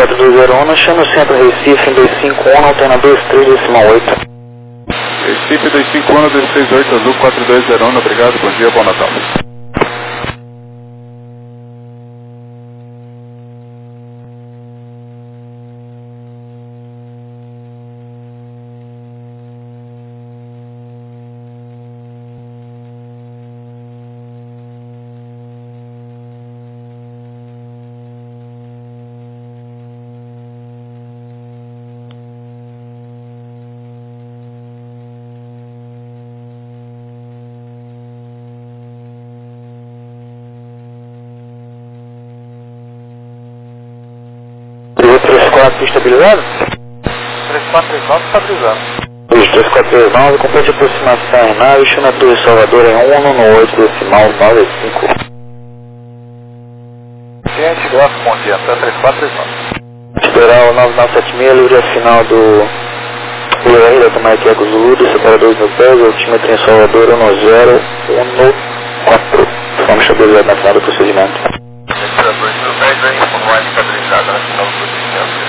4201, chama o centro Recife em 251, antena 23,8. Recife 251, 238, Azul 4201, obrigado, bom dia, bom Natal. Estabilizado? 3439 estabilizado. 3439, complete aproximação em nave, chama Torre Salvador em 1 no 8 decimal 95. Gente, graças, bom dia, até 3439. Esperar o 9976, livre a final do UR da Tomate Eco Zulu, do separador do pés, altímetro em Salvador 1014. Vamos estabilizar na final do procedimento. Separador do pés, vem com mais estabilizada na final do procedimento.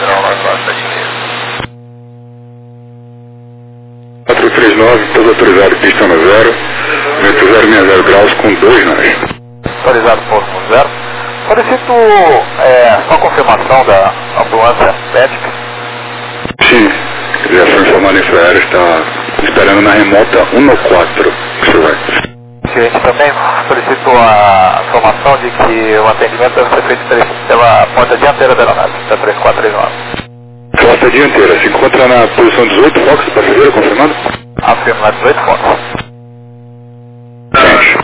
439, todo autorizado, pista no 0, vento 060 graus com 2 nós. Autorizado ponto no 0. Solicito só confirmação da ambulância médica. Sim, ligação informada infraero está esperando na remota 194, senhor. Gente, também solicito a informação de que o atendimento deve ser feito pela porta dianteira da aeronave, da 3439. Porta dianteira, se encontra na posição 18 Fox, passageiro, confirmado? Afirma, 18 Fox. Gente.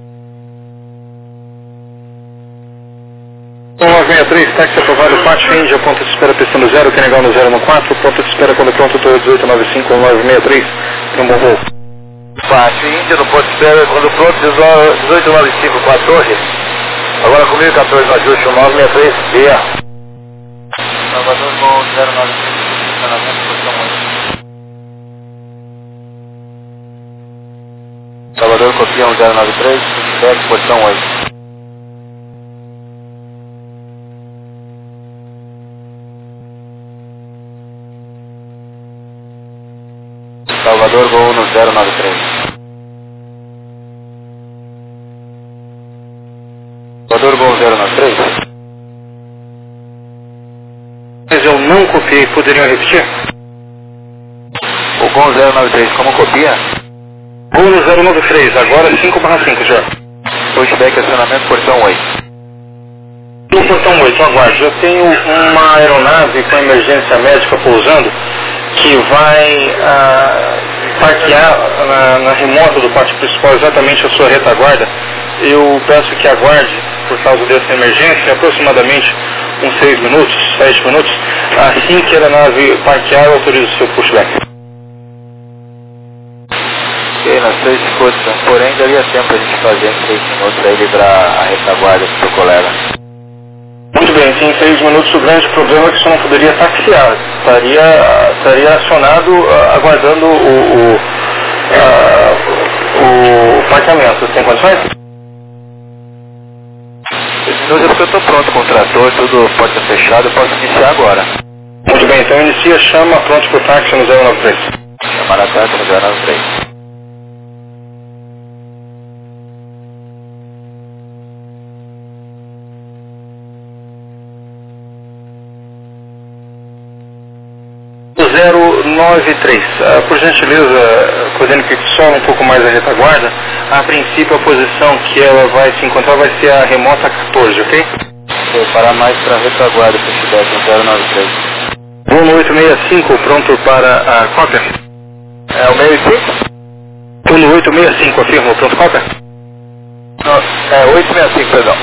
963, táxi aprovado, Pátio Índia, ponto de espera pistando 0, Senegal no 014, ponto de espera quando pronto, Torre 1895, 963, tem um bom voo. Pátio Índia, no ponto de espera quando pronto, 1895 com a torre. Agora comigo, 14 no ajuste, 963, via. Salvador, voo 095, funcionamento, posição 8. Salvador, copia 1093, feedback, posição 8. Salvador, voo no 093. Salvador, voo 093. Mas eu não copiei, poderiam repetir? O Gol 093, como copia? Gol no 093, agora 5/5, já. Pushback, acionamento, portão 8. No portão 8, aguarde. Eu tenho uma aeronave com emergência médica pousando que vai parquear na remota do pátio principal, exatamente a sua retaguarda. Eu peço que aguarde, por causa dessa emergência, aproximadamente uns 6 minutos, 7 minutos. Assim que a aeronave parquear, eu autorizo o seu pushback. Ok, nós 3 disposição, porém daria tempo a gente fazer em 6 minutos aí livrar a retaguarda do seu colega. Muito bem, em 6 minutos o grande problema é que você não poderia taxiar, estaria acionado aguardando o parqueamento. Tem condições? 6 minutos é porque eu estou pronto com o trator, tudo porta fechada, eu posso iniciar agora. Muito bem, então inicia, chama, pronto para o táxi no 093. Chamar a táxi no 093. O 093, por gentileza, podendo que sola um pouco mais a retaguarda, a princípio a posição que ela vai se encontrar vai ser a remota 14, ok? Vou parar mais para a retaguarda, se tiver com 093. Voo no 865, pronto para a cópia? É o 65? Voo no 865, afirmo, pronto cópia? Não, é 865, perdão.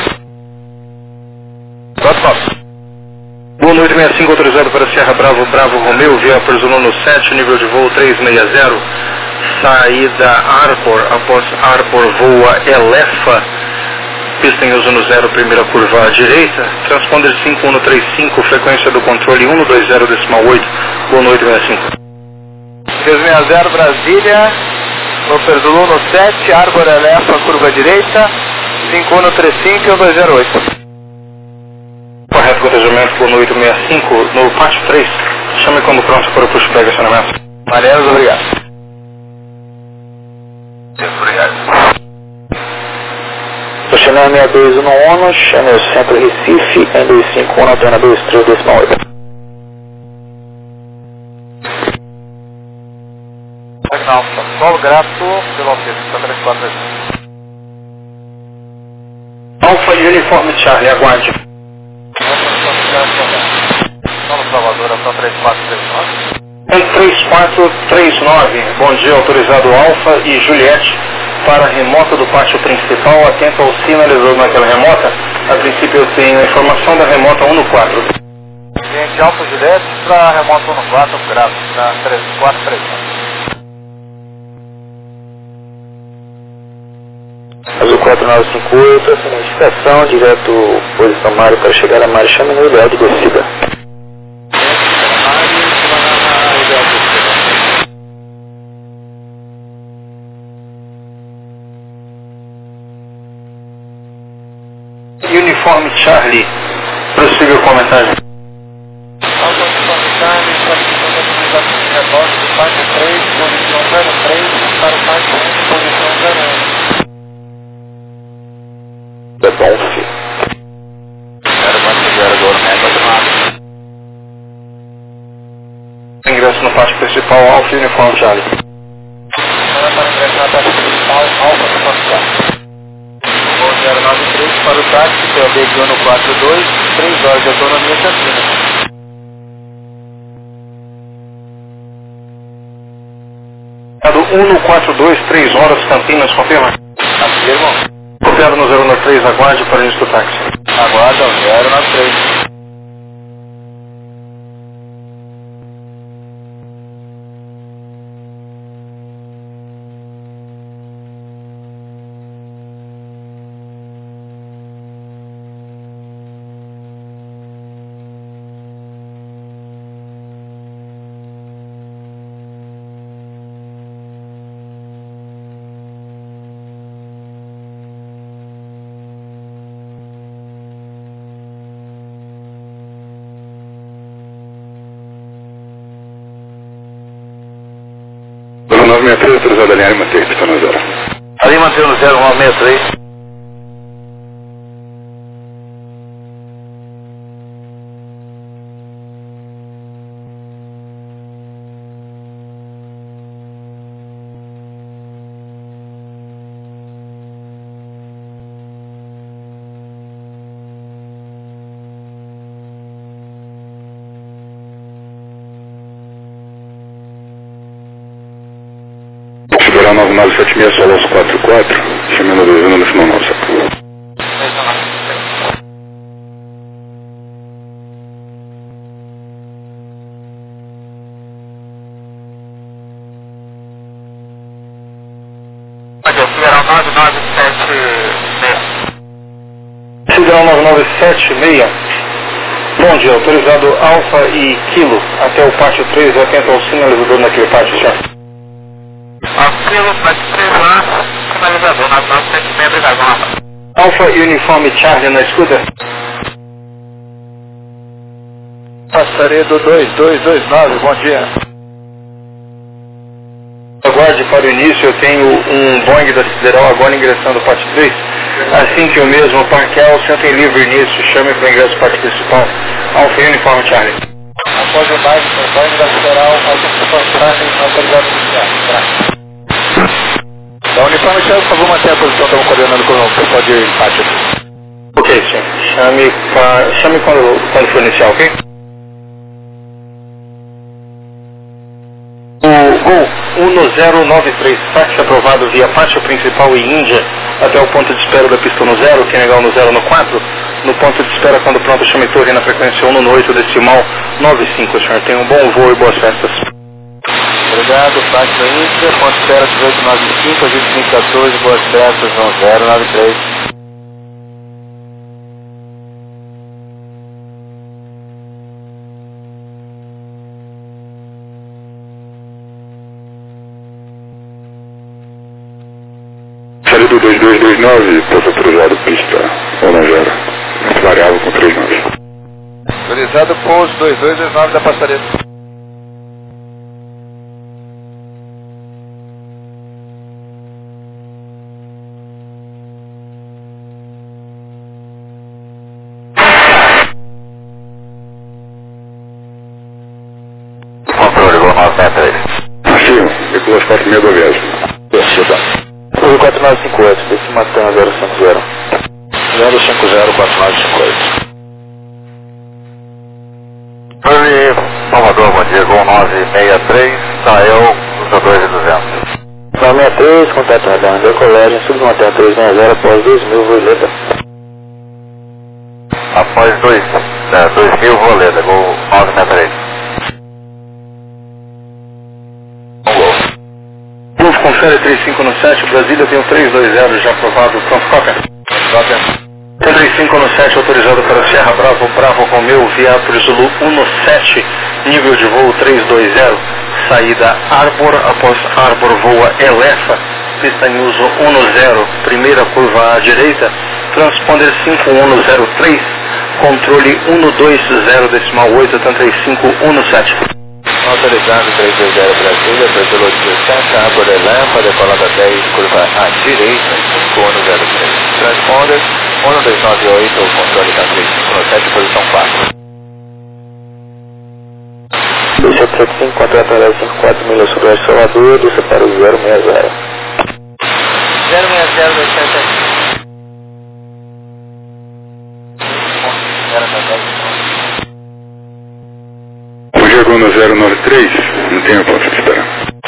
Pronto cópia. Voo no 865 autorizado para Sierra Bravo, Bravo Romeu, via Zulu 7, nível de voo 360, saída Arpor, após Arpor voa Elefa, pista em uso no 0, primeira curva à direita, transponder 5135, frequência do controle 120,8, voo no 865. 360 Brasília, no Zulu 7, Arbor Elefa, curva à direita, 5135 e 208. Correto, cruzamento por no 865, no pátio 3. Chame quando pronto para o pushback acionamento. Maneiros, obrigado. Obrigado. Channel 6211 ONU, Channel Centro Recife, N251, Antena 23.8. Alfa, solo grato pelo aumento, 34. Alfa Uniforme Charlie, aguarde. Solo Salvador, só 3439. 3439, bom dia, autorizado Alfa e Juliette para a remota do pátio principal, atento ao sinalizador naquela remota. A princípio eu tenho a informação da remota 114. Gente, Alfa Juliette para a remota 14, grato, na 3439. Azul 4958, essa notificação, direto posição Mário para chegar a Mário, chame no ideal de descida. Uniforme Charlie, prossiga o comentário. Alfa Uniforme Charlie, posição da comunidade de rebote do pátio 3, posição 03, para o pátio 1, posição 01. É bom, filho. 040 agora, Ingresso no pátio principal, Alfa Uniforme Charlie. Para ingressar na pátio principal, Alfa Uniforme Charlie. 093 para o táxi, PLD de 142, 3 horas de autonomia Campinas. Dado 142, 3 horas, Campinas, confirma. Afirmo. Copiado no 093, aguarde para início do táxi. Aguarda 093. Zero 963, autorizado a linha manter, pista no 0. Ali mantendo 0963. Federal 9976, Solos 44, chamando do no final nossa. Federal 9976. Federal 9976. Bom dia, autorizado Alfa e Kilo até o pátio 3, atento ao sinalizador naquele pátio, senhor. Aquilo, pátio 3 lá, sinalizador, 9976, obrigado. Alfa e Uniforme Charlie na escuta. Passaredo 2229, bom dia. Aguarde para o início, eu tenho um Boeing da Federal agora ingressando o pátio 3. Assim que eu mesmo parquear, o centro em livre início, chame para o ingresso do pátio principal. Alfa e Uniforme Charlie. Após o baixo, o Boeing da Federal, autorizado Charlie, autorizado iniciar. Da Uniforme Charlie, por favor, manter a posição, estamos coordenando com o pessoal de pátio. Ok, senhor. Chame quando for iniciar, ok? O Gol 1093, táxi aprovado via pátio principal e Índia até o ponto de espera da pista no 0, que é legal no 0 no 4. No ponto de espera, quando pronto, chame torre na frequência 1 no 8 decimal 95, senhor. Tenha um bom voo e boas festas. Obrigado, pátio Índia, ponto de espera 1895, agente 2014, boas festas, 1093. Saída 2229, posto autorizado, pista 1 0. Variável com 39. Autorizado pouso 2229 da Passarela. Controle, vou 963. Sim, depois 46 do Viés. Houve 4958, desse Matan 050. 0504958. Oi, Salvador, bom dia, Gol 963, Israel, usa 2200. 963, contato radar, André Colégio, submontanha 360, após 2000, Voleda. Após 2000, Voleda, Gol 963. Novo confere 3517, Brasília tem o 320 já aprovado, pronto, qualquer. 3517 autorizado para Sierra Bravo, Bravo Romeu, Viator Zulu 17, nível de voo 320, saída Arbor, após Arbor voa Elefa, pista em uso 10, primeira curva à direita, transponder 5103, controle 120.83517. Autorizado 320 Brasília, Brasil 17, Arbor Elefa, decolada 10, curva à direita, 5103. Transponder 1298, o controle da 3517, posição 4. 2775, contrato aéreo 54 milhas sudoeste Salvador, desça para o 060. 060, Bom dia, Gol 093, não tenho ponto de esperar.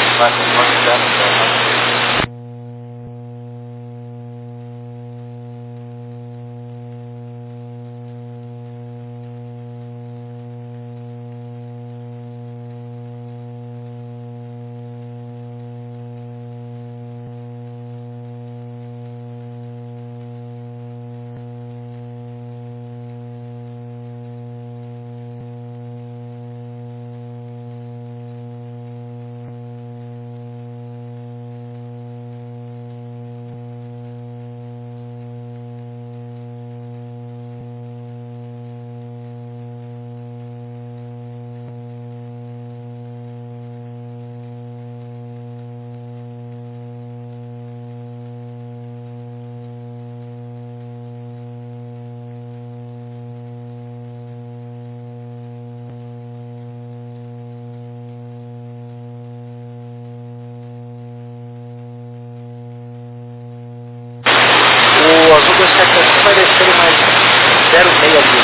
o azul 275 vai descer mais 0,6 ali.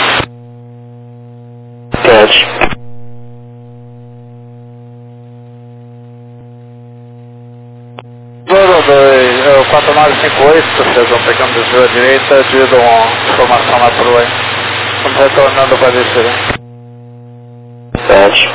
Pede. Zero 4958, vocês vão pegando desvio à direita, devido a uma informação na prua aí. Estamos retornando para descer. Pede.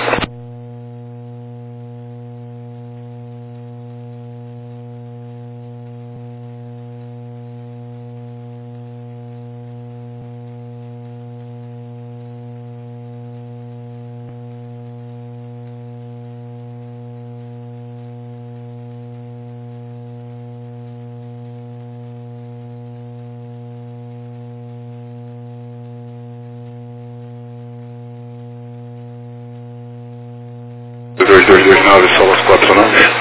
O 2229, Solas 49.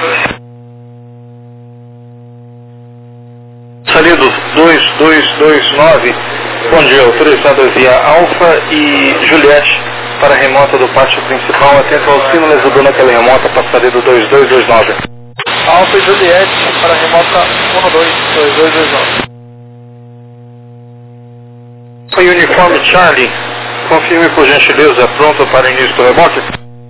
Salido 2229, bom dia, autorizado via Alfa e Juliette para a remota do pátio principal, atento ao sino lesador naquela remota, passarelo 2229. Alfa e Juliette para a remota 122229. Foi uniforme Charlie, confirme por gentileza, pronto para início do rebote?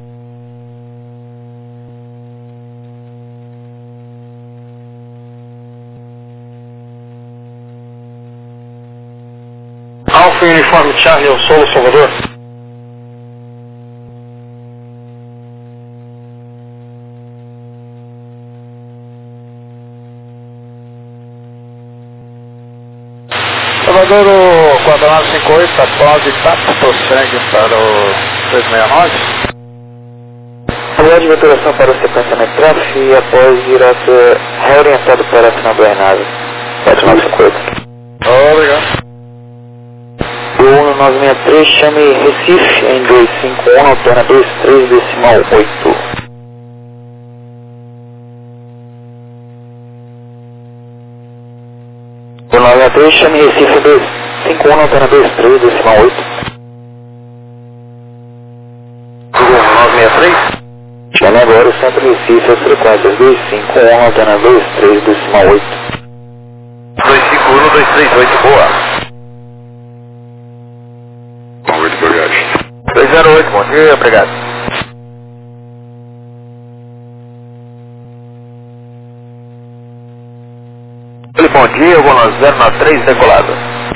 Alfa e uniforme Charlie, eu sou o Salvador. Salvador, o 4958, após etapa, prossegue para o 369. Aguarde maturação para o sequenciamento tráfego e após irá ser reorientado para a final do aeronave. 4958. Obrigado. O 4963, chame Recife em 251, alterna 23 decimal 8. 4963, chame Recife 251, alterna 23 decimal 8. 963? Chame agora o Centro Recife, as frequências 251, alterna 23 decimal 8. 251, 238, boa. 208, bom dia, obrigado. Bom dia, eu vou no 093 decolado.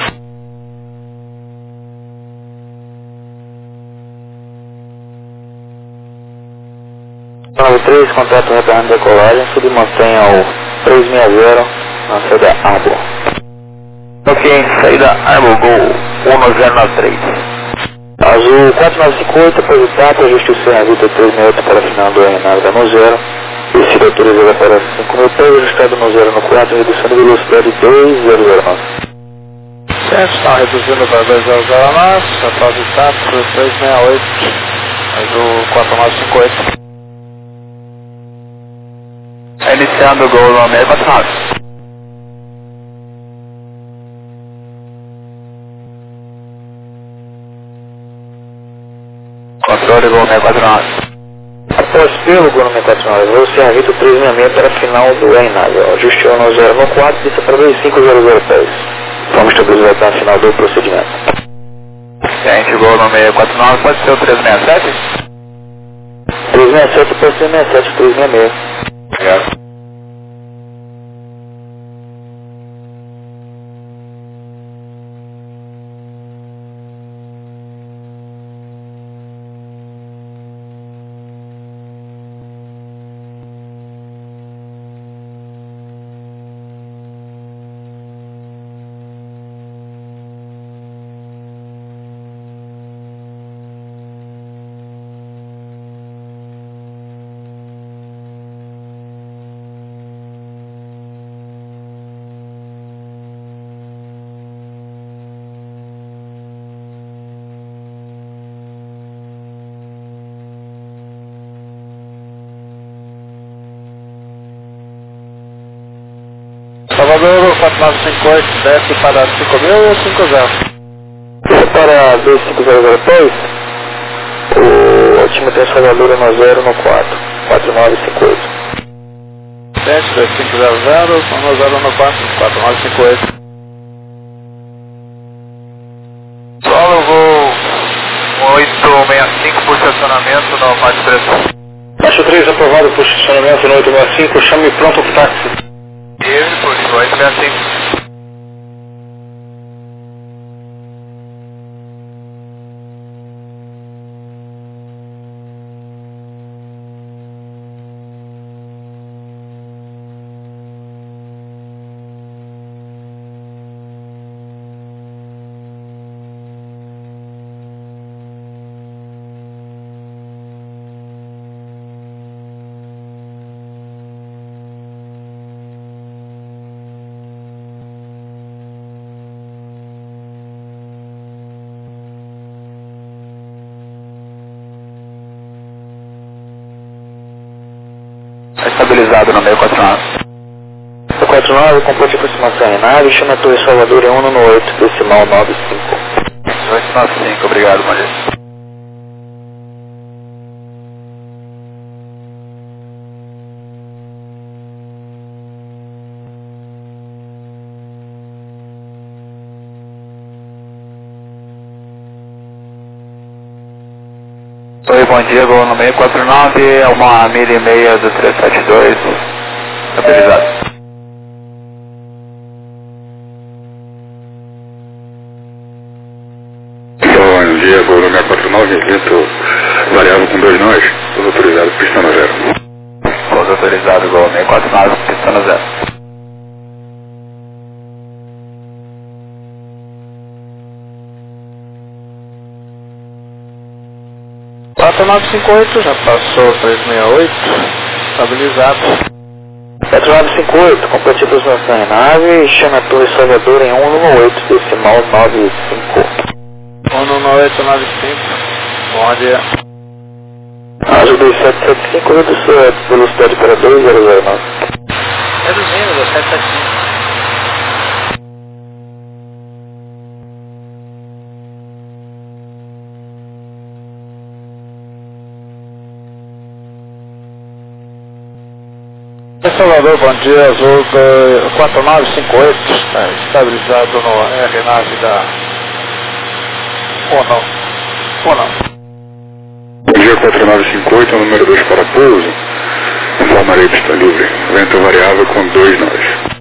três, contrato retorno de decolagem, submantenha ao 360 na saída Arbor. Ok, saída Arbor, Gol 1093. Azul 4958, depositar, ajuste o seu ajuda 368 para final do Renato da no zero. Descida autorizada para 5.000 pesos, ajustado no zero no 4, redução de velocidade 2009. Certo, está reduzindo para 2009, depositar para 368, Azul 4958. Iniciando o Gol no 649. Controle Gol 649. Após pelo Gol 649, você ajuda o 366 para final do Reinaldo. Ajuste o no 0 no 4, desça para 2500 pés. Vamos estabilizar até a final do procedimento. Gente, Gol no 649, pode ser o 367? 367 pode ser 67, 366. Obrigado. Salvador 4958, desce para 5.000 ou 50? Desce para 2500 pés. O time tem Salvador no 0 no 4, 4958. Desce 2500, no 0 no 4, 4958. Solo Gol 865 por estacionamento no Pátio Preto. Baixo 3 aprovado por estacionamento no 865, chame pronto para o táxi. Ele por 865. Estabilizado no 649. 649, complete a aproximação em nave, chama a Torre Salvador em 1 no 8, decimal 95. 895, obrigado, bom dia. Oi, bom dia, Gol no 649, é uma milha e meia do 372, estabilizado. Bom dia, Gol no 649, vento variável com 2 nós, tudo autorizado, pista no 0. Pouso autorizado, Gol 649, pista no 0. Quatro 958, já passou 368, estabilizado. 4958, complete a aproximação em nave, chama a Torre Salvador em 1 no 8, decimal 95. 1 1895, bom dia. Azul 2775, redução de velocidade para 2009. Reduzindo, 2775. Salvador, bom dia, Azul 4958, estabilizado no RNAV da ONU. Bom dia, 4958, número 2 para pouso, informarei que está livre, vento variável com 2 nós.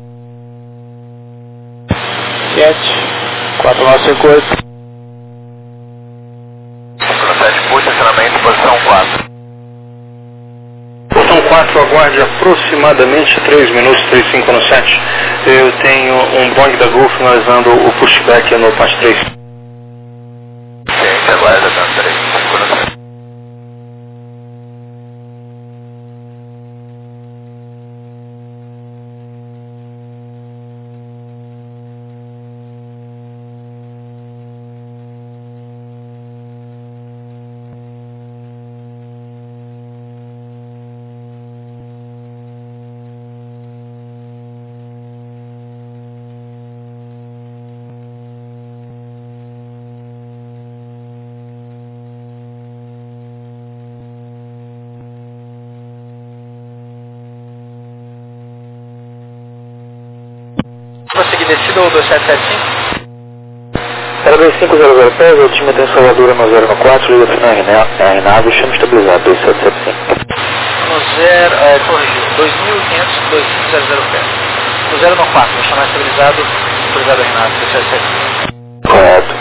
7, 4958. 7, puxa, estacionamento, posição 4. Posição 4, aguarde aproximadamente 3 minutos, 35 no 7. Eu tenho um Boeing da Gulf finalizando o pushback no PAS 3. Gente, aguarda, dando 3, 5 no 7. Consegui descida ou 2775? Era 2500 pés, altimetria em Salvador no 014, liga final RNAV, chama estabilizado 2775. No 0, corrigiu, 2500, 2500 pés. No 094, vou chamar estabilizado RNAV, 2775. Correto.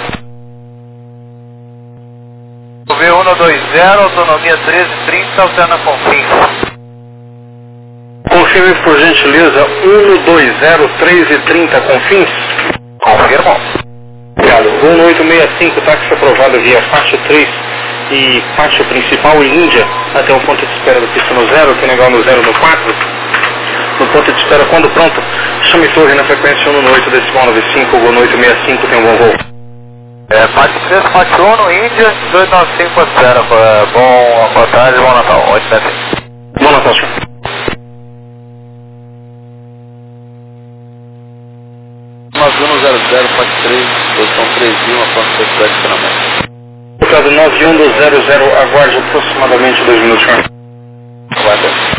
V120, autonomia 1330, alterna com fins. Confirme por gentileza 120, 1330 com fins. Confirmo. Obrigado. 1865, táxi aprovado via faixa 3 e faixa principal em Índia até o ponto de espera do pista no 0, que é legal no 0 no 4. No ponto de espera, quando pronto, chame torre na frequência 118 decimal 95, 1865, tem um bom voo. Parte 3, parte 1 no Índia, 295 espera. Boa tarde, bom Natal. 875. Bom Natal, senhor. Azul 00, parte 3, posição 3000, após o estacionamento. Portanto, 9100, aguarde aproximadamente 2 minutos, senhor. Aguarda.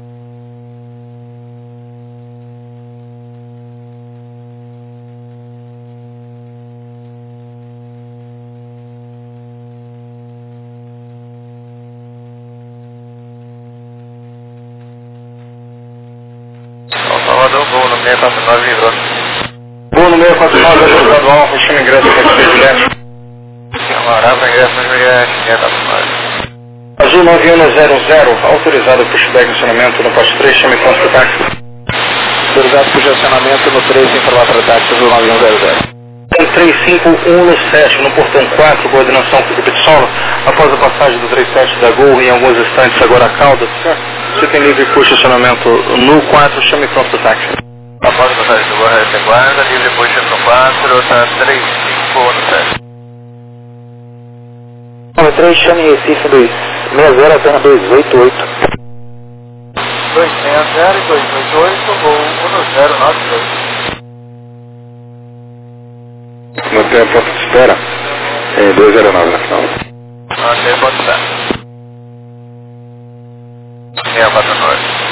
Salvador, voo no 649 vibrou. Voo no 649, ajuizado alfa, chama ingresso para o Juliette. Morava ingresso no Juliette, 549. Azul 9100, autorizado pushback no estacionamento no posto 3, chame ponto do táxi. Autorizado por estacionamento no 3, informar para táxi Azul 9100. 35117, no portão 4, coordenação com o de solo, após a passagem do 37 da Gol em alguns instantes agora a cauda. Você tem livre por estacionamento no 4, chame pronto do táxi. Após a passagem do Gol, guarda, livre push no 4, tá 35117. 93, chame Recife 260, alterna 288. 260 e 288, voo 1092. Mantenha a ponto de espera, 209 na final. Ok, pode estar. 64 norte.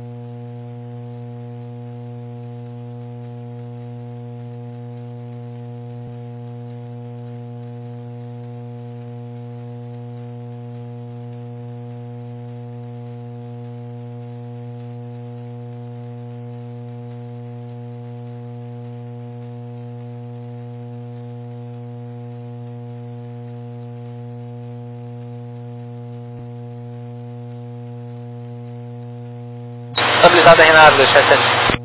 Estabilizado a Renato, 277.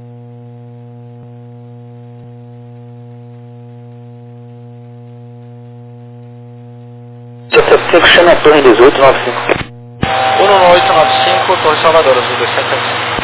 Chama a torre 1895. 11895, Torre Salvador, Azul 275.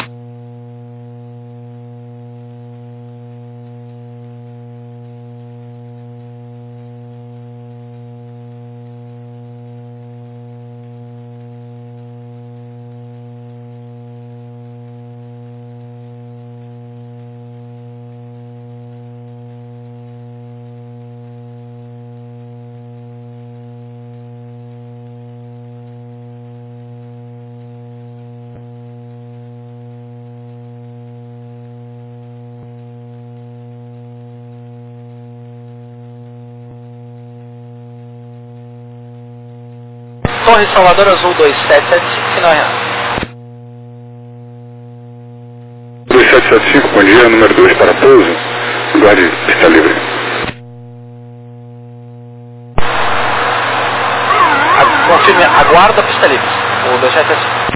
Torre Salvador Azul 2775, final errado. 2775, bom dia, número 2 para pouso, guarde pista livre. Confirme, aguarda a pista livre, o 2775.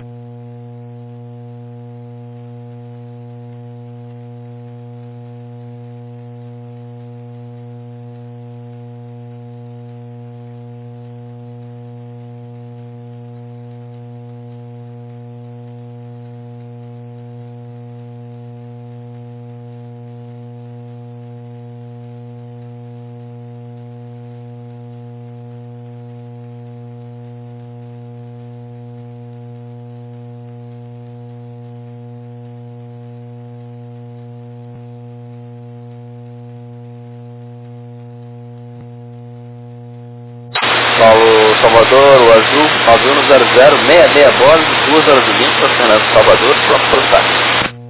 Paulo Salvador, o azul, 9100, 66 bordo, 2 horas e 20, estacionando Salvador, pronto para o táxi.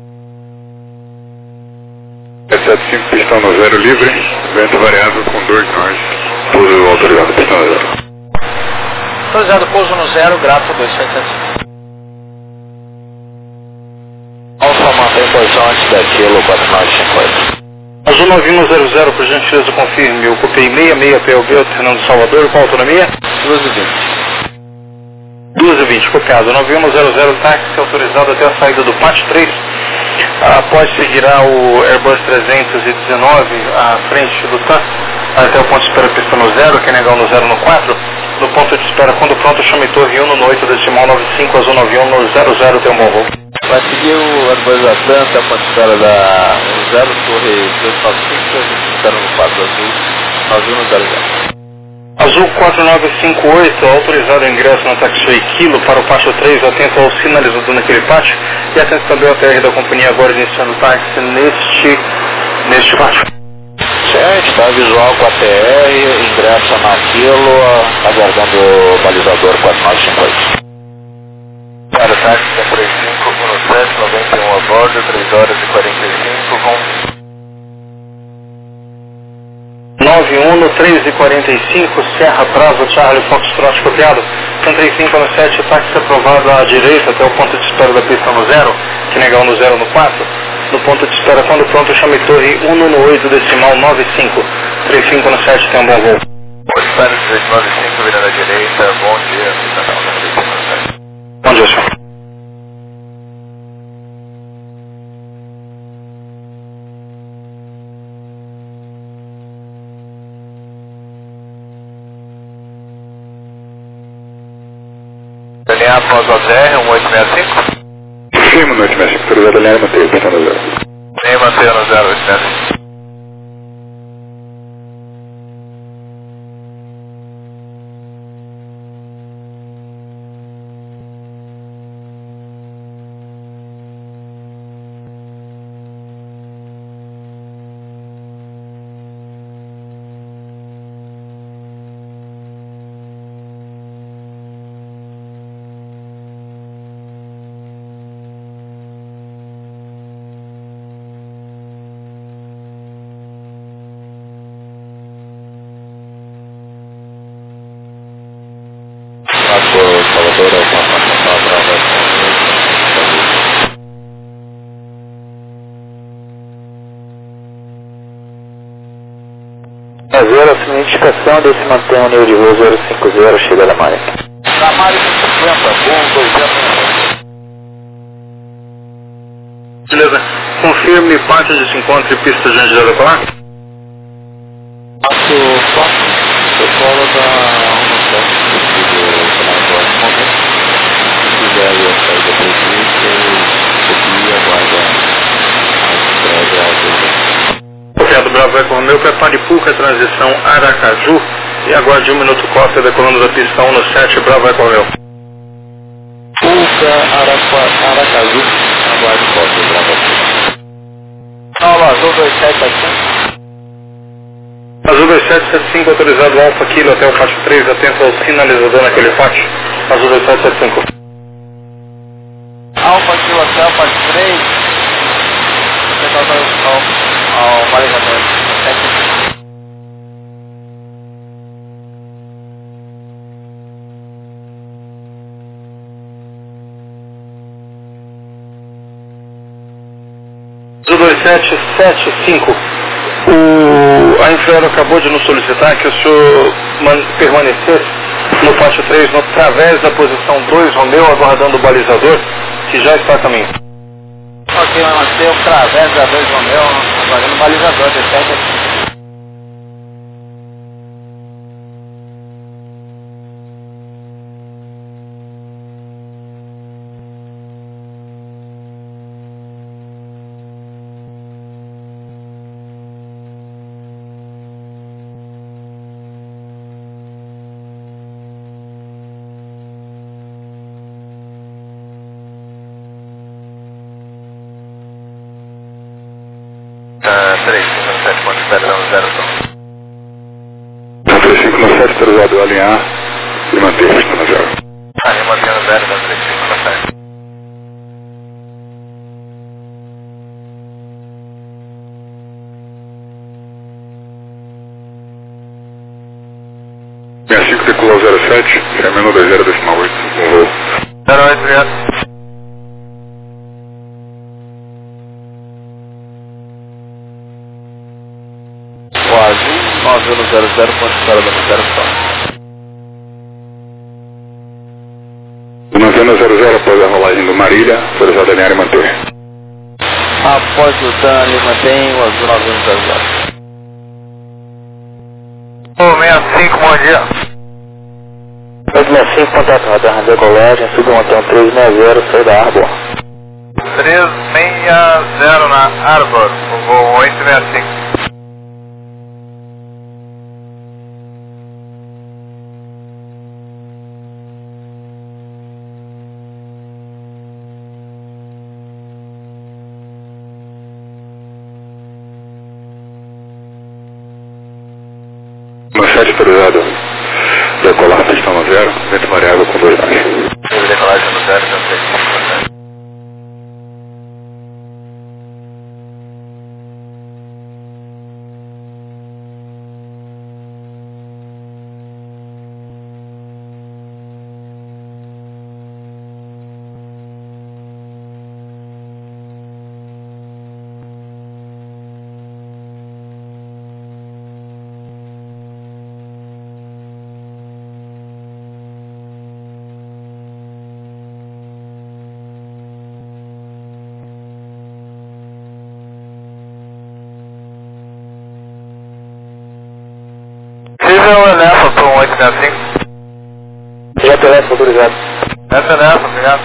775, pistão no zero livre, vento variável com 2 nós, pouso autorizado, pistão no zero. Autorizado pouso no 0, grato 2775. Alfa mantém posição antes da Kilo 4950. Azul 9100, por gentileza, confirme. Eu ocupei 66 PLB, Fernando Salvador, com autonomia? 2h20. 2h20, copiado. 9100, táxi autorizado até a saída do pátio 3. Após seguirá o Airbus 319 à frente do TAM, até o ponto de espera pista no 0, Kenegão no 0 no 4. No ponto de espera, quando pronto, chame Torre 1 no 8, decimal 95, Azul 91 no 00, tem um bom voo. Vai seguir o Airbus Atlanta, a ponte de espera da 0, Torre 295, a gente espera no 4 azul, 9100. Azul 4958, autorizado o ingresso no taxiway Kilo para o pátio 3, atento ao sinalizador naquele pátio, e atento também ao TR da companhia agora iniciando o táxi neste pátio. Certo, está visual com a TR, ingressa na Kilo, aguardando o balizador 4958. Para o táxi 3517, 91 a bordo, 3 horas e 45, vão... 91 no 3h45, Serra Bravo, Charlie Foxtrot, copiado. São 35 no 7, táxi aprovado à direita até o ponto de espera da pista no 0, Kenegão no 0 no 4. No ponto de espera, quando pronto, chame Torre 1 no 8, decimal 95. 35 no 7, tem um bom voo. Espera 395, virando à direita, bom dia, cidadão da 35 no 7. Bom dia, senhor. Linha após o TR, 1865. Firme no 865, autorizado a linha manter, pistão no zero. Linha manter no 0865. Salvador, A zero, a indicação desse mantém o nível de voo 050, chega da Alemanha. Da Mário 50, voo 200. Beleza. Confirme parte de se encontra e pista de Angela para lá. Passo 4, protocolo da 1 a saída prevista, copia, aguarda a entrega. Copiado Bravo Eco Romeu, prepare Puca, transição Aracaju e aguarde 1 minuto cópia decolando da pista 1 no 7, Bravo Eco Romeu. Puca, Aracaju, aguarde cópia, Bravo Eco. Nova Azul 2775. Azul 2775, autorizado Alfa Kilo até o pátio 3, atento ao sinalizador naquele pátio. Azul 2775. Alfa Kilo até o pátio 3, ao balizador 7. 1775. A Infraero acabou de nos solicitar que o senhor permanecesse no pátio 3, através da posição 2 Romeu, aguardando o balizador, que já está a caminho. Ok, manter através da 2 Romeu, aguardando o balizador, D7. Na 3597, autorizado a alinhar e manter pista no 0. Mantendo 0 na 3597. Tricolor 07, Gemino 20 decimal 8, um voo. 08, obrigado. O Azul 9100, ponto de espera da Matéria só. O 9100 após a rolagem do Marília, autorizado a alinhar e manter. Após o dano, mantém o Azul 9100. 65, bom dia. 865, contato radar decolagem, subiu um hotel 360, sai da Arbor. 360 na Arbor, o voo 865. No 7 autorizado, decolar pistão no 0, vento variável com 2 nós. Decolagem no 0, então 35. Cível Elefa para 865. Já telefone autorizado. Essa Elefa, obrigado.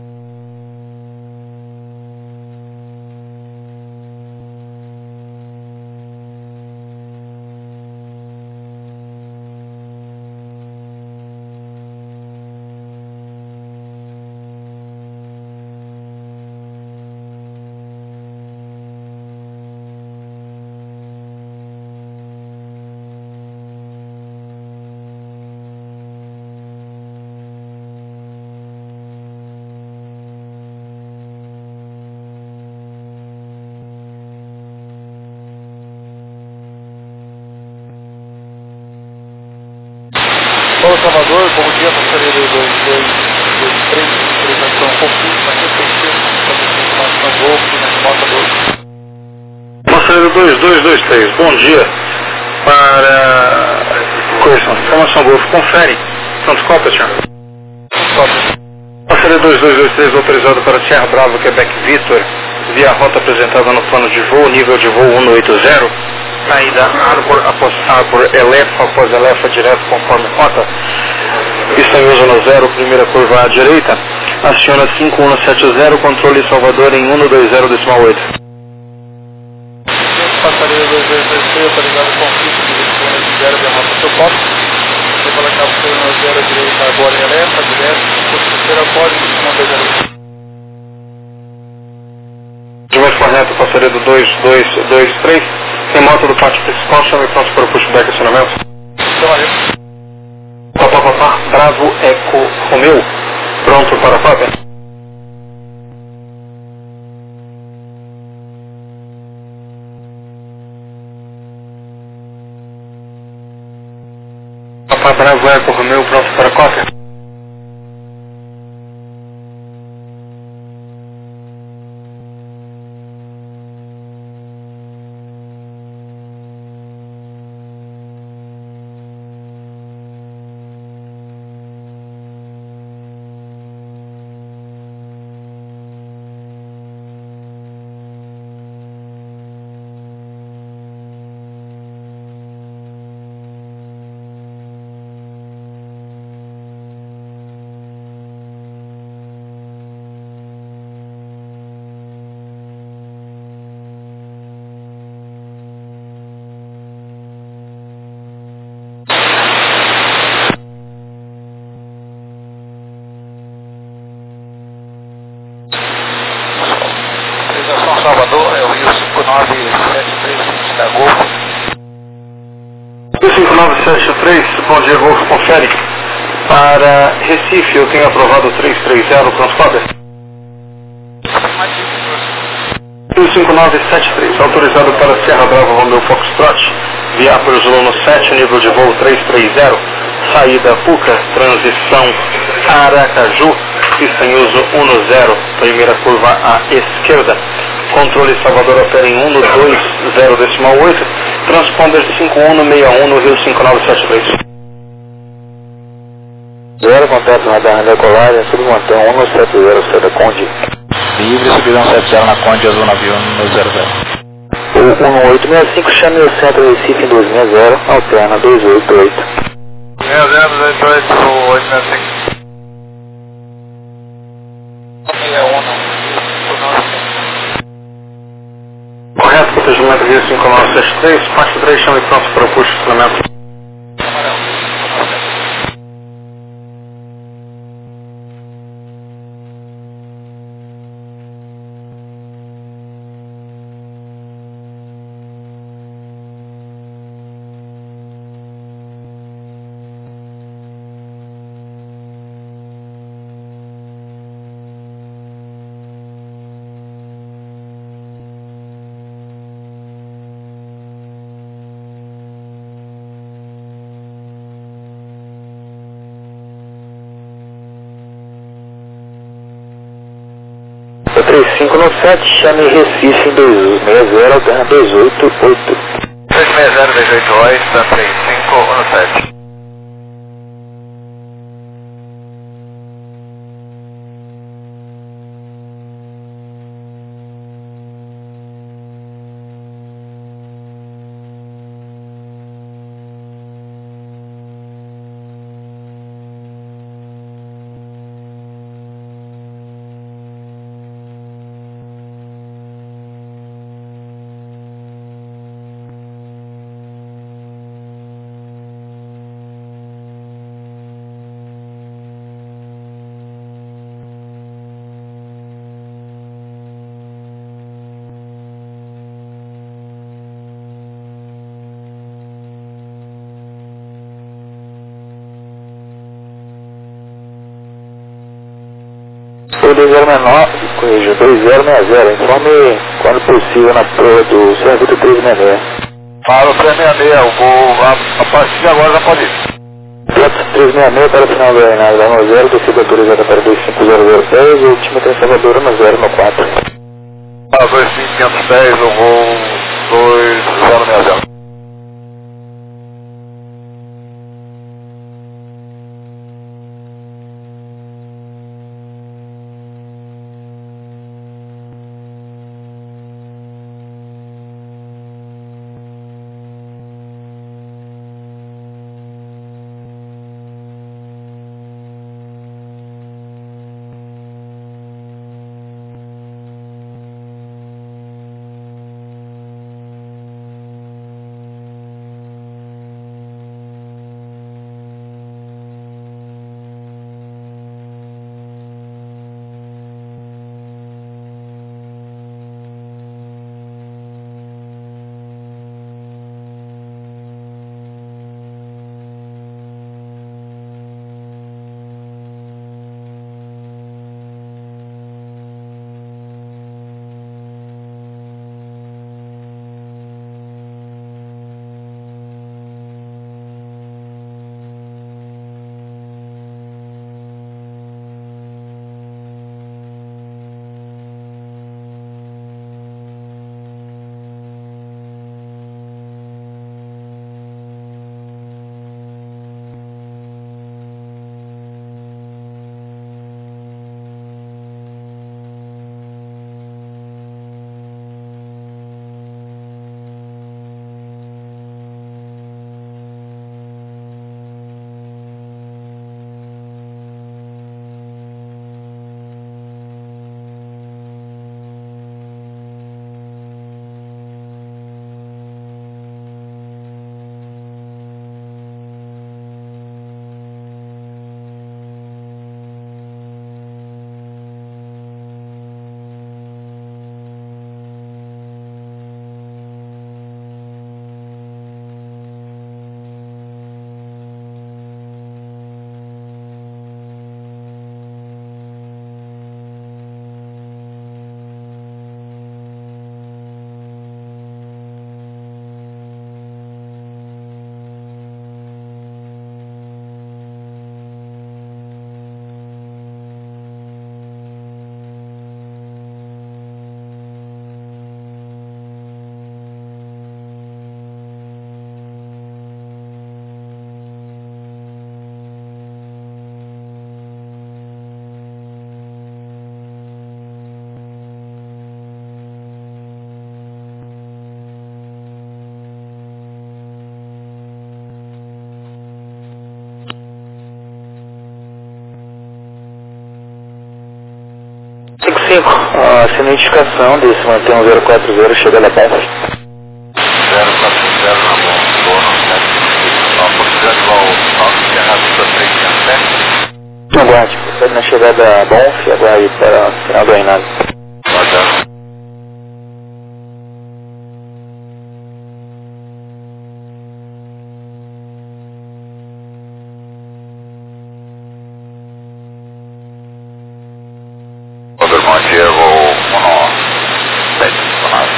Paulo Salvador, bom dia, passageiro 2223, autorização confirma, informação Golf, resposta Golf. Passageiro 2223, bom dia. Para correção, informação Golf, confere. Pronto, copa, senhor. Passageiro 2223, autorizado para Sierra Bravo, Quebec Victor, via rota apresentada no plano de voo, nível de voo 180. Saída Arbor após Arbor, Elefa após Elefa, direto conforme rota. Pista em uso no 0, primeira curva à direita. Aciona 5170, controle Salvador em 120 decimal 8. Passageiro 2223, autorizado conflito de zona de 0 de rota seu copo. Você colocar o seu no 0 direita agora em Elefa, direto, terceira código, cima 20. Divide correto, passageiro 2223. Tem moto do pátio principal, chame pronto para o pushback acionamento. Papapá, Bravo, Eco, Romeu, pronto para a cópia. Papá, Bravo, Eco, Romeu, pronto para a cópia. 5973, bom dia, Golfo, confere. Para Recife, eu tenho aprovado 330, transponder. 5973, autorizado para Serra Brava, Romeu Foxtrot, Viápolis Luno 7, nível de voo 330, saída PUCA, transição Aracaju, pista em uso 10, primeira curva à esquerda, controle Salvador opera em 120.8, transponder 5161 no Rio 5973. 0, contato radar decolagem, submontão 170, Seda Conde. Livre, subidão 70 na Conde, azul navio no 00. O 1865, chame o centro Recife em 260, alterna 288. 6028, 865. 61. Correto, procedimento Rio 5973, parte 3, chame pronto para o puxo de suplemento. O 3597, chame Recife em 260, alterna 288. 360, 288, está 3517. O 2069, corrija, 2060, informe quando possível na prova do circuito 366. Para o 366, eu vou, a partir de agora já pode ir. 366 para o final da Renata da 10, descida autorizada para 25010, o último tem Salvador no 0 no 4. Para 25510, eu vou 2060. 5, a sinalização desse manter 1040 chega da base. 040 na mão, bono 759, oportunidade igual 9, Sierra Vista 357. Aguarde, procede na chegada Bonf, aguarde para o final do Reinado. Roger. Monte Evo 1759.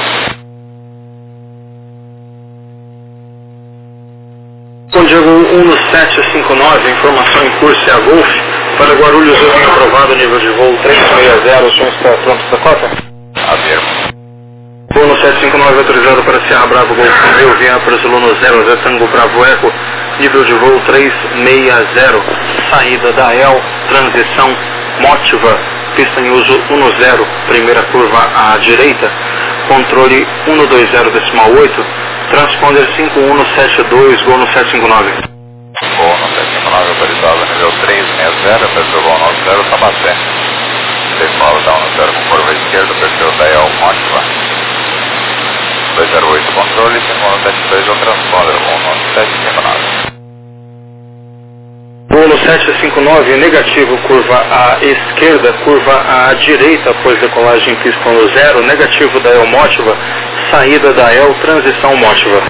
Bom Diego 1759, informação em curso é a Golf. Para Guarulhos, eu tenho aprovado o nível de voo 360, o senhor está pronto para a cota? Afirmo. Voo no 759 autorizado para Serra Bravo Golf Romeo, via Barcelona 0, Tango Bravo Eco, nível de voo 360, saída da EL, transição Motiva, pista em uso 10, primeira curva à direita, controle 120.8, transponder 5172, gol no 759. Gol no 759, autorizado nível 360, perfil gol 90, Tabaté. Default down no 0 com curva esquerda, perfil da EL Motiva. 208, controle 5172, ao transponder, gol no 759. Voo no 759, negativo, curva à esquerda, curva à direita, após decolagem pista no 0, negativo da EL Motiva, saída da EL, transição Motiva.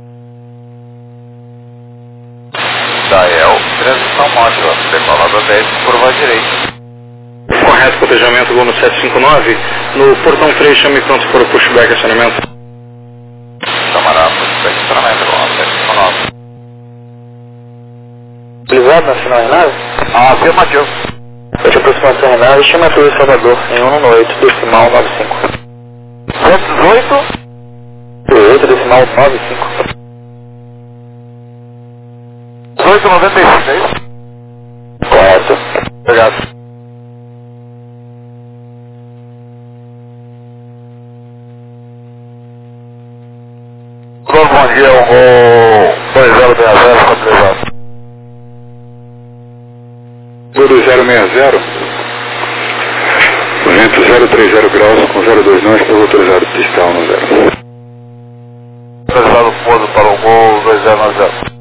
Da EL, transição Motiva, decolada 10, curva à direita. Correto, cotejamento, voo no 759, no portão 3, chame pronto para o pushback acionamento. Camarada, pushback acionamento, gol no 759. Utilizado na final Reinado? Afirmativo. Fecha aproximação Reinado, chama a Torre Salvador em 118, decimal 95. 118? Decimal 95. 1896, é isso? Correto. Obrigado. Bom dia, o 2060, estabilizado. 2060, vento 030 graus com 02 nós, estou autorizado pistal no 0. Autorizado pouso para o gol 2090.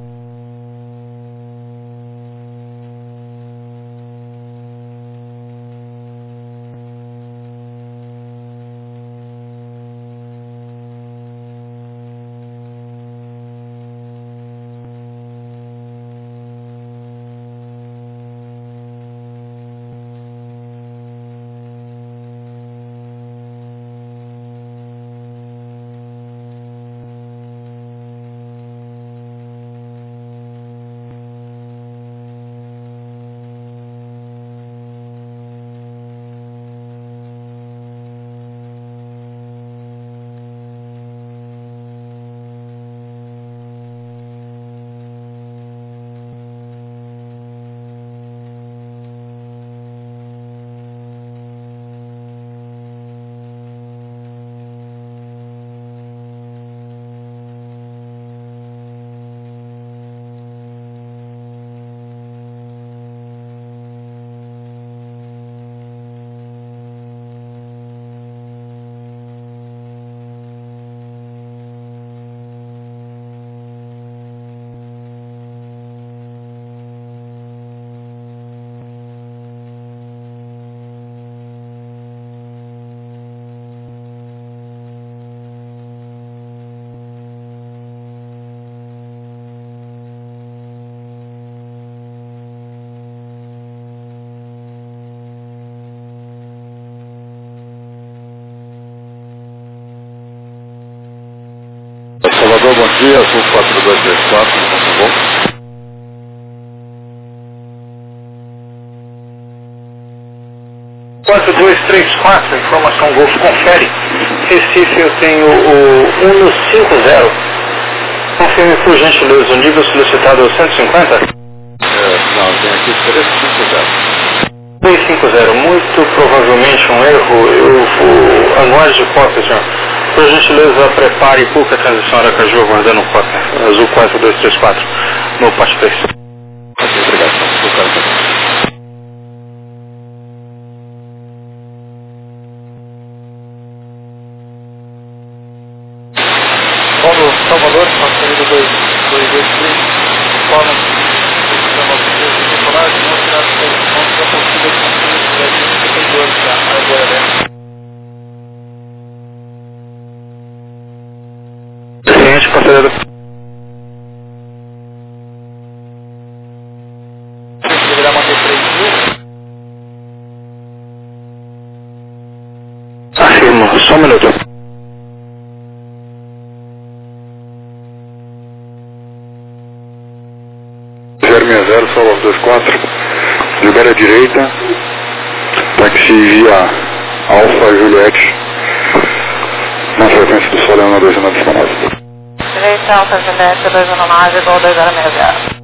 Salvador, bom dia, Sul 4234, por favor. Quatro 234, informação Golf, confere. Recife, eu tenho o 150. Confirme por gentileza, o nível solicitado é o 150? Não, tem aqui 350. 350, muito provavelmente um erro. Eu vou aguarde cota, senhor. Por gentileza, prepare pouca transição Aracaju, aguardando cota. Azul 4234, no parte 3. Ok, obrigado. Solo 24, libera a direita, táxi via Alfa Juliette, na frequência do Solo 219. Direita, Alfa Juliette, 219, Gol 2060.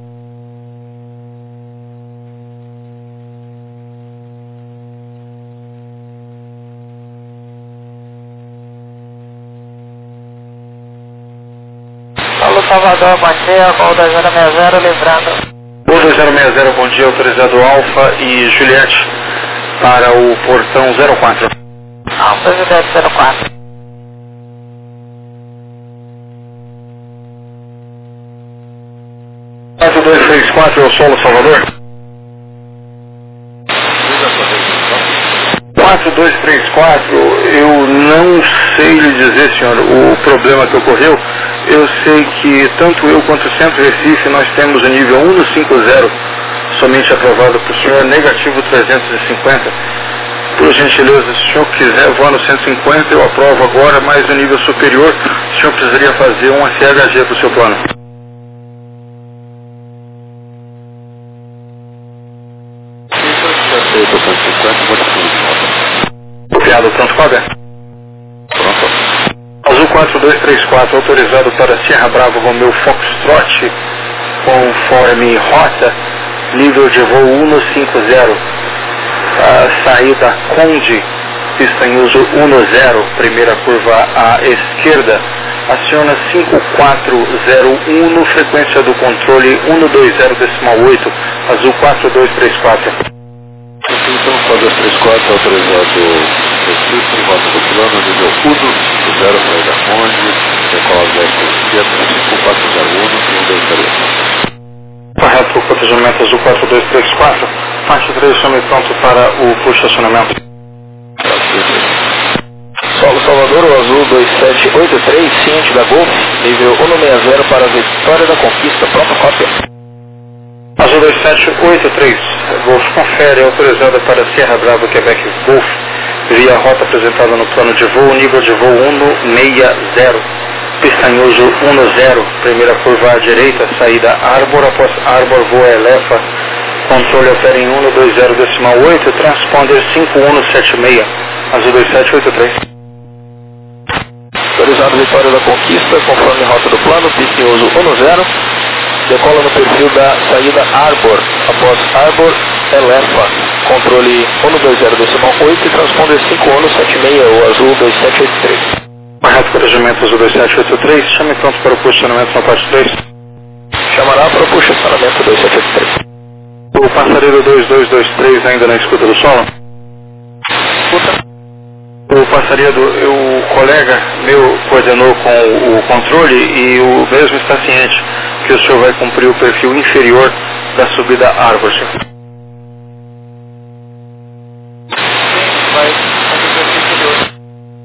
Salvador, bom dia, Gol 2060, livrando. Gol 2060, bom dia, autorizado Alfa e Juliette para o portão 04. Alfa Juliette 04. Quatro 234, eu Solo Salvador. 4234, eu não sei lhe dizer, senhor, o problema que ocorreu. Eu sei que tanto eu quanto o Centro Recife nós temos o nível 150 somente aprovado para o senhor, negativo 350. Por gentileza, se o senhor quiser voar no 150, eu aprovo agora, mas no nível superior, o senhor precisaria fazer um ACHG para o seu plano. Copiado, pronto, Cobra? Pronto. Azul 4234, autorizado para Sierra Bravo Romeo Foxtrot, conforme rota, nível de voo 150, saída Conde, pista em uso 10, primeira curva à esquerda, aciona 5401, frequência do controle 120,8, Azul 4234. Então, 4234, autorizado Recife, rota do plano, nível 150, saída Conde, decola 10 por esquerda, 5401, 120. Correto, cotejamento Azul 4234, parte 3, chame pronto para o estacionamento. Solo Salvador, o Azul 2783, ciente da Golf, nível 160 para a Vitória da Conquista, pronta cópia. Azul 2783, Golf confere, autorizada para Sierra Bravo, Quebec Golf, via rota apresentada no plano de voo, nível de voo 160, pista em uso 10, primeira curva à direita, saída Arbor, após Arbor voa Elefa, controle opera em 120,8, transponder 5176, Azul 2783. Autorizado Vitória da Conquista, conforme rota do plano, pista em uso 10, decola no perfil da saída Arbor, após Arbor Elefa, controle 120,8 e transponder 5176, o Azul 2783. Correto, corrigimento Azul 2783, chame pronto para o posicionamento na parte 3. Chamará para o posicionamento 2783. O passareiro 2223 ainda na escuta do solo? Escuta. O passareiro, o colega meu coordenou com o controle e o mesmo está ciente que o senhor vai cumprir o perfil inferior da subida Arbor. Vai fazer o inferior.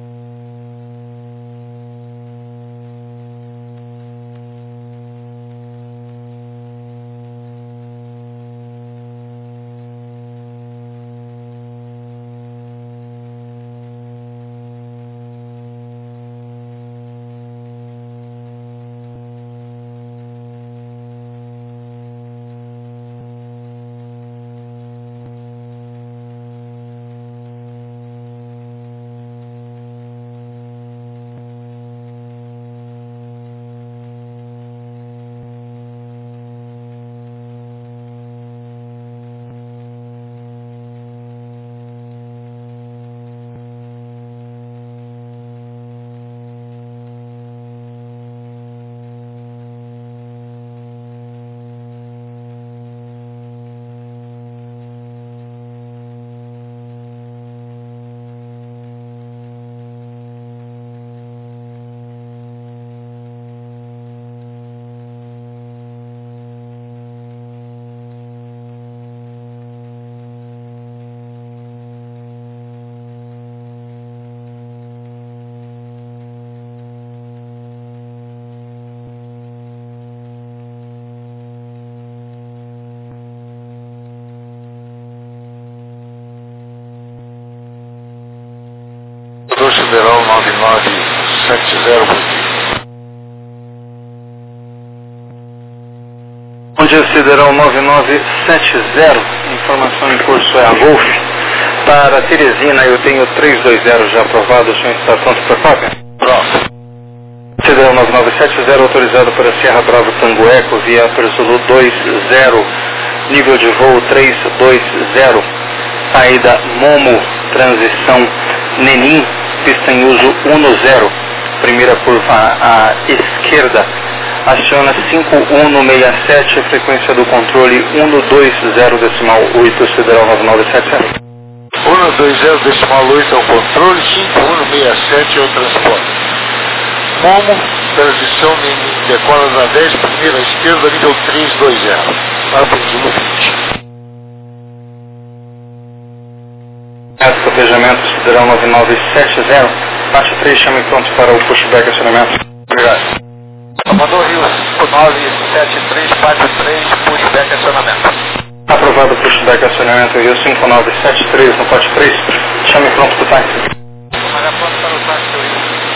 Sideral 9970. Bom dia, Sideral 9970, informação em curso é a Golf. Para Teresina eu tenho 320 já aprovado, o senhor está pronto para cópia? Pronto. Sideral 9970, autorizado para Sierra Bravo Tango Eco, via Persolu 20, nível de voo 320, saída Momo, transição Nenim, pista em uso 10, primeira curva à esquerda, aciona 5167, frequência do controle 120,8, Sideral 9970. 120,8 é o controle, 5167 é o transporte. Momo, transição Nenim, decola na 10, primeira esquerda, nível 320. Atendido 20. Cotejamento Sideral 9970, parte 3, chame pronto para o pushback acionamento. Obrigado. Salvador Rio 597343, pushback acionamento. Aprovado o pushback acionamento Rio 5973 no pote 3, chame pronto para o táxi. Mas pronto para o táxi Rio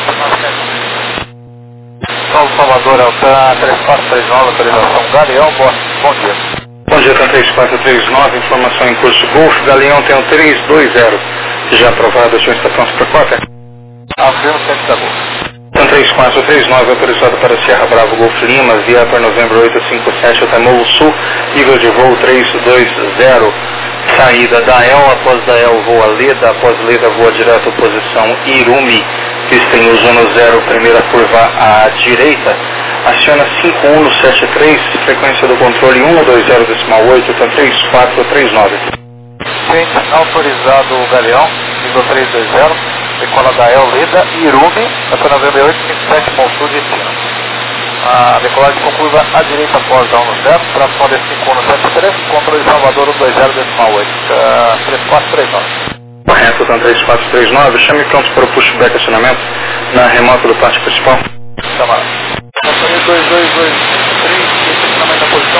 5973. Salvador Altan 3439, autorização Galeão, bom dia. Bom dia, TAM 3439, informação em curso Golf, Galeão tem o 320, já aprovado, o senhor está pronto para cópia? Abrindo o centro da Golf. TAM 3439, autorizado para Sierra Bravo Golf Lima, via para novembro 857, Otamolo Sul, nível de voo 320, saída da El, após da El voa Leda, após Leda voa direto posição Irumi, pista em uso 10, primeira curva à direita, aciona 5173, frequência do controle 120,8, TAM 3439. Sim, autorizado o Galeão, nível 320, decola da El Leda, Irumi, até novembro 857, Monsul, destino. A decolagem com curva à direita após da 10, tração de 5173, controle Salvador 120,8, 3439. Correto, TAM 3439, chame pronto para o pushback acionamento na remota do pátio principal. Chamada. Controle 2223, acionamento da posição.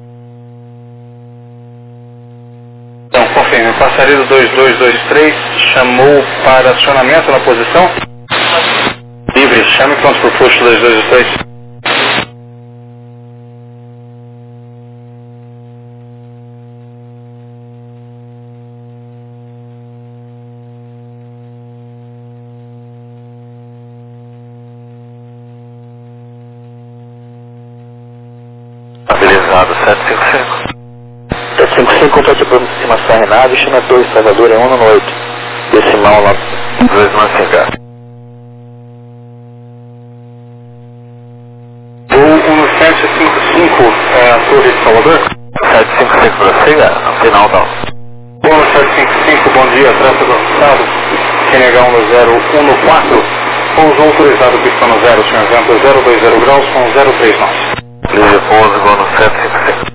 Então, confirme, passageiro 2223, chamou para acionamento na posição? Livre, chame pronto para o push 2223. Habilitado 755. 755, complete a aproximação Renave, chama a Torre Salvador em 1 decimal 295. Voo 1755, Torre de Salvador? 755 para siga, final não. Voo 1755, bom dia, tráfego assustado, QNH 10114, pouso autorizado, pista no 0, senhor vento 020 graus com 03 nós. Livre pouso, voo no 755.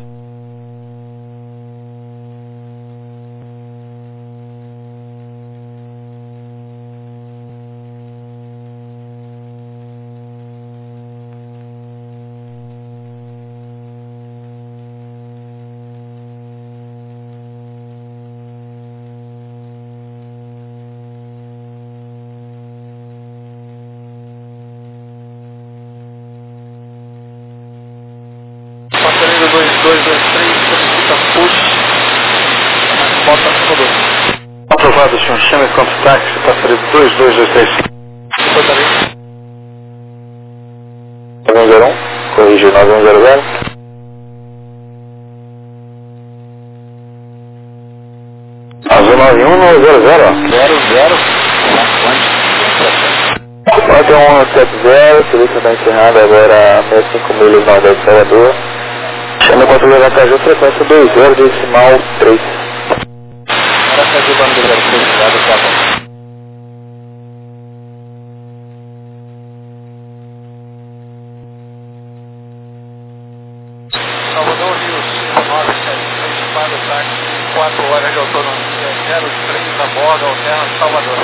Passageiro 2223, solicita push, bota no 2. Aprovado, senhor, chame quanto táxi, passageiro 2223. Passageiro 901, corrige 9100. Azul 91900, 9170, serviço está encerrado agora 65 milhas na Nordeste de Salvador. Chama o controle da Caju, frequência 20, decimal 3. Aracaju, vamos do 06, ligado, tá bom. Salvador Rio 5973, para o táxi, 4 horas de autonomia, 03 a bordo, alterna Salvador.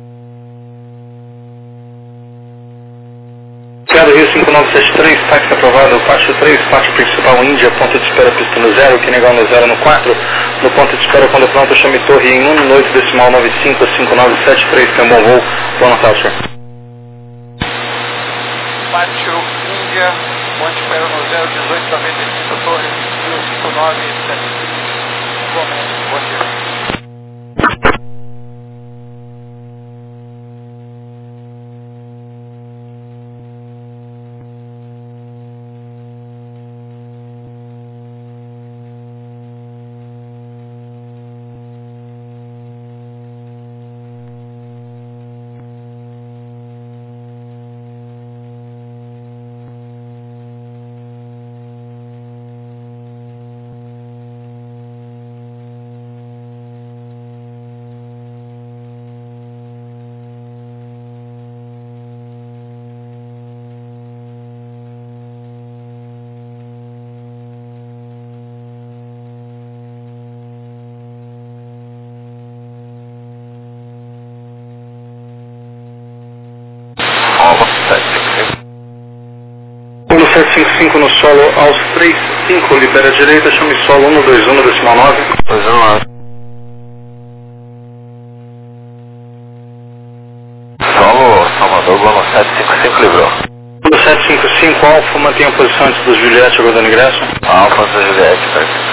Obrigado, Rio 5973, táxi aprovado, pátio 3, pátio principal Índia, ponto de espera pista no 0, QNH no 0 no 4, no ponto de espera quando pronto, chame torre em 1 decimal 955973, que é um bom voo, boa Natal, senhor. Pátio Índia, ponto de espera no 01895, torre Rio 755 no solo aos 35, libera a direita, chame solo 121, decimal 9. 219. Solo, Salvador, Goma 755, livrou. 755, Alfa, mantenha a posição antes dos Juliette, aguardando ingresso. Alfa, antes do Juliette, perfeito.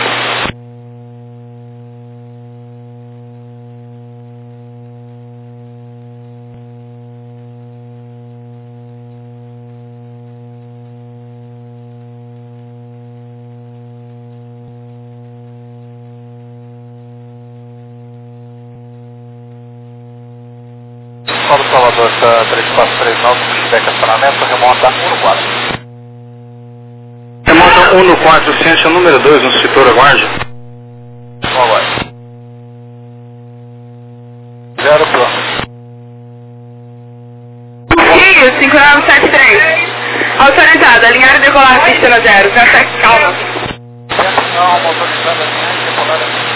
Solo Salvador, 3439, feedback acionamento, remonta 14. Remonta 1 no 4, ciência número 2 no setor, aguarde. Aguarde. 0 pro. Rio, 5973. Autorizado, alinhar e decolar, pista no 0. Já tá calma. Não, motorizando a ciência,